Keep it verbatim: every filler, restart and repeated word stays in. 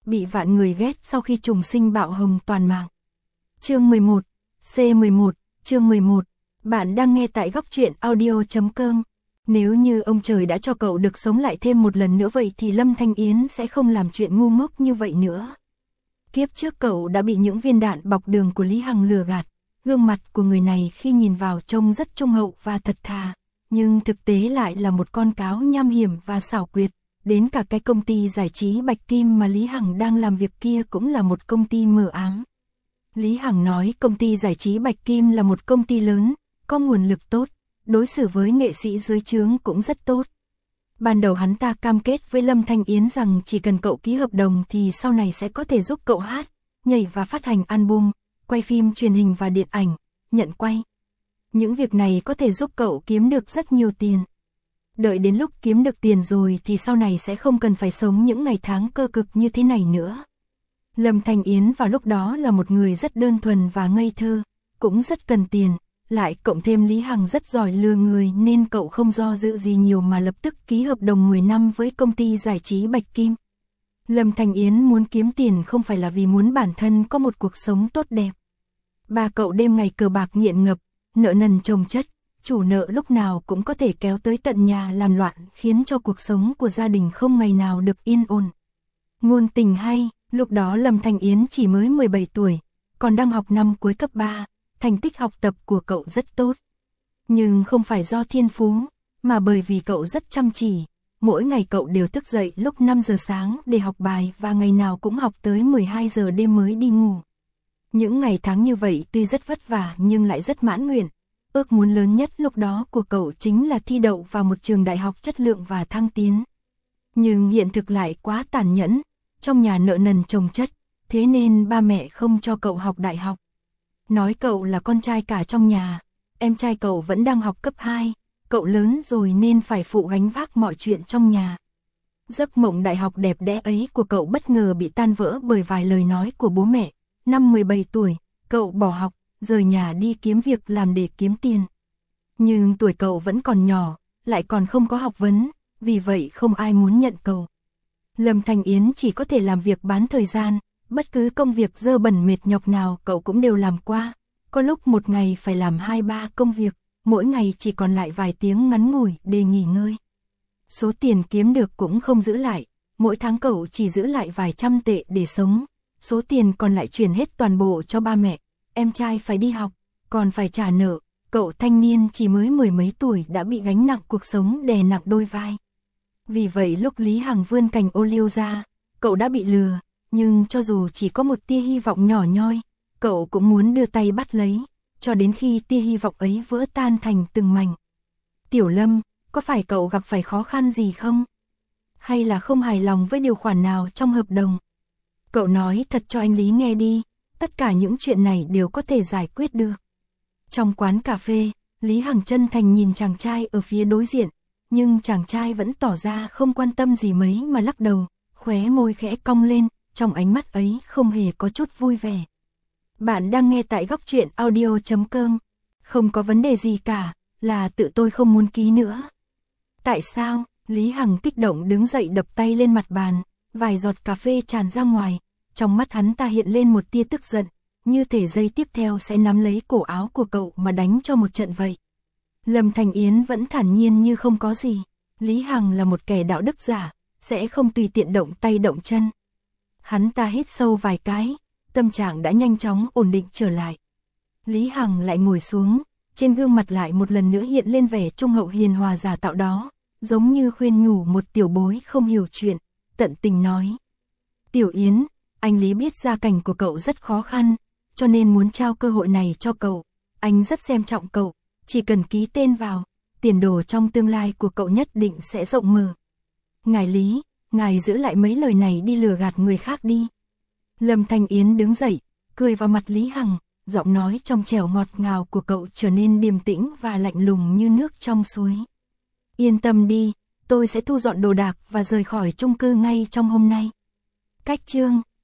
bị vạn người ghét sau khi trùng sinh bạo hồng toàn mạng. Chương mười một, C mười một, chương mười một. Bạn đang nghe tại góc truyện audio chấm com. Nếu như ông trời đã cho cậu được sống lại thêm một lần nữa vậy thì Lâm Thanh Yến sẽ không làm chuyện ngu ngốc như vậy nữa. Kiếp trước cậu đã bị những viên đạn bọc đường của Lý Hằng lừa gạt. Gương mặt của người này khi nhìn vào trông rất trung hậu và thật thà, nhưng thực tế lại là một con cáo nham hiểm và xảo quyệt. Đến cả cái công ty giải trí Bạch Kim mà Lý Hằng đang làm việc kia cũng là một công ty mờ ám. Lý Hằng nói công ty giải trí Bạch Kim là một công ty lớn, có nguồn lực tốt, đối xử với nghệ sĩ dưới trướng cũng rất tốt. Ban đầu hắn ta cam kết với Lâm Thanh Yến rằng chỉ cần cậu ký hợp đồng thì sau này sẽ có thể giúp cậu hát, nhảy và phát hành album, quay phim truyền hình và điện ảnh, nhận quay. Những việc này có thể giúp cậu kiếm được rất nhiều tiền. Đợi đến lúc kiếm được tiền rồi thì sau này sẽ không cần phải sống những ngày tháng cơ cực như thế này nữa. Lâm Thanh Yến vào lúc đó là một người rất đơn thuần và ngây thơ, cũng rất cần tiền, lại cộng thêm Lý Hằng rất giỏi lừa người nên cậu không do dự gì nhiều mà lập tức ký hợp đồng mười năm với công ty giải trí Bạch Kim. Lâm Thanh Yến muốn kiếm tiền không phải là vì muốn bản thân có một cuộc sống tốt đẹp. Ba cậu đêm ngày cờ bạc nghiện ngập, nợ nần chồng chất, chủ nợ lúc nào cũng có thể kéo tới tận nhà làm loạn khiến cho cuộc sống của gia đình không ngày nào được yên ổn. Ngôn tình hay, lúc đó Lâm Thanh Yến chỉ mới mười bảy tuổi, còn đang học năm cuối cấp ba, thành tích học tập của cậu rất tốt. Nhưng không phải do thiên phú, mà bởi vì cậu rất chăm chỉ, mỗi ngày cậu đều thức dậy lúc năm giờ sáng để học bài và ngày nào cũng học tới mười hai giờ đêm mới đi ngủ. Những ngày tháng như vậy tuy rất vất vả nhưng lại rất mãn nguyện. Ước muốn lớn nhất lúc đó của cậu chính là thi đậu vào một trường đại học chất lượng và thăng tiến. Nhưng hiện thực lại quá tàn nhẫn, trong nhà nợ nần chồng chất, thế nên ba mẹ không cho cậu học đại học. Nói cậu là con trai cả trong nhà, em trai cậu vẫn đang học cấp hai, cậu lớn rồi nên phải phụ gánh vác mọi chuyện trong nhà. Giấc mộng đại học đẹp đẽ ấy của cậu bất ngờ bị tan vỡ bởi vài lời nói của bố mẹ. Năm mười bảy tuổi, cậu bỏ học, rời nhà đi kiếm việc làm để kiếm tiền. Nhưng tuổi cậu vẫn còn nhỏ, lại còn không có học vấn, vì vậy không ai muốn nhận cậu. Lâm Thanh Yến chỉ có thể làm việc bán thời gian, bất cứ công việc dơ bẩn mệt nhọc nào cậu cũng đều làm qua. Có lúc một ngày phải làm hai ba công việc, mỗi ngày chỉ còn lại vài tiếng ngắn ngủi để nghỉ ngơi. Số tiền kiếm được cũng không giữ lại, mỗi tháng cậu chỉ giữ lại vài trăm tệ để sống. Số tiền còn lại chuyển hết toàn bộ cho ba mẹ, em trai phải đi học, còn phải trả nợ, cậu thanh niên chỉ mới mười mấy tuổi đã bị gánh nặng cuộc sống đè nặng đôi vai. Vì vậy lúc Lý Hằng vươn cành ô liu ra, cậu đã bị lừa, nhưng cho dù chỉ có một tia hy vọng nhỏ nhoi, cậu cũng muốn đưa tay bắt lấy, cho đến khi tia hy vọng ấy vỡ tan thành từng mảnh. Tiểu Lâm, có phải cậu gặp phải khó khăn gì không? Hay là không hài lòng với điều khoản nào trong hợp đồng? Cậu nói thật cho anh Lý nghe đi, tất cả những chuyện này đều có thể giải quyết được. Trong quán cà phê, Lý Hằng chân thành nhìn chàng trai ở phía đối diện, nhưng chàng trai vẫn tỏ ra không quan tâm gì mấy mà lắc đầu, khóe môi khẽ cong lên, trong ánh mắt ấy không hề có chút vui vẻ. Bạn đang nghe tại góc truyện audio chấm com. Không có vấn đề gì cả, là tự tôi không muốn ký nữa. Tại sao? Lý Hằng kích động đứng dậy đập tay lên mặt bàn, vài giọt cà phê tràn ra ngoài. Trong mắt hắn ta hiện lên một tia tức giận, như thể giây tiếp theo sẽ nắm lấy cổ áo của cậu mà đánh cho một trận vậy. Lâm Thanh Yến vẫn thản nhiên như không có gì. Lý Hằng là một kẻ đạo đức giả, sẽ không tùy tiện động tay động chân. Hắn ta hít sâu vài cái, tâm trạng đã nhanh chóng ổn định trở lại. Lý Hằng lại ngồi xuống, trên gương mặt lại một lần nữa hiện lên vẻ trung hậu hiền hòa giả tạo đó, giống như khuyên nhủ một tiểu bối không hiểu chuyện, tận tình nói. Tiểu Yến, anh Lý biết gia cảnh của cậu rất khó khăn, cho nên muốn trao cơ hội này cho cậu. Anh rất xem trọng cậu, chỉ cần ký tên vào, tiền đồ trong tương lai của cậu nhất định sẽ rộng mở. Ngài Lý, ngài giữ lại mấy lời này đi lừa gạt người khác đi. Lâm Thanh Yến đứng dậy, cười vào mặt Lý Hằng, giọng nói trong trẻo ngọt ngào của cậu trở nên điềm tĩnh và lạnh lùng như nước trong suối. Yên tâm đi, tôi sẽ thu dọn đồ đạc và rời khỏi chung cư ngay trong hôm nay. Cách chương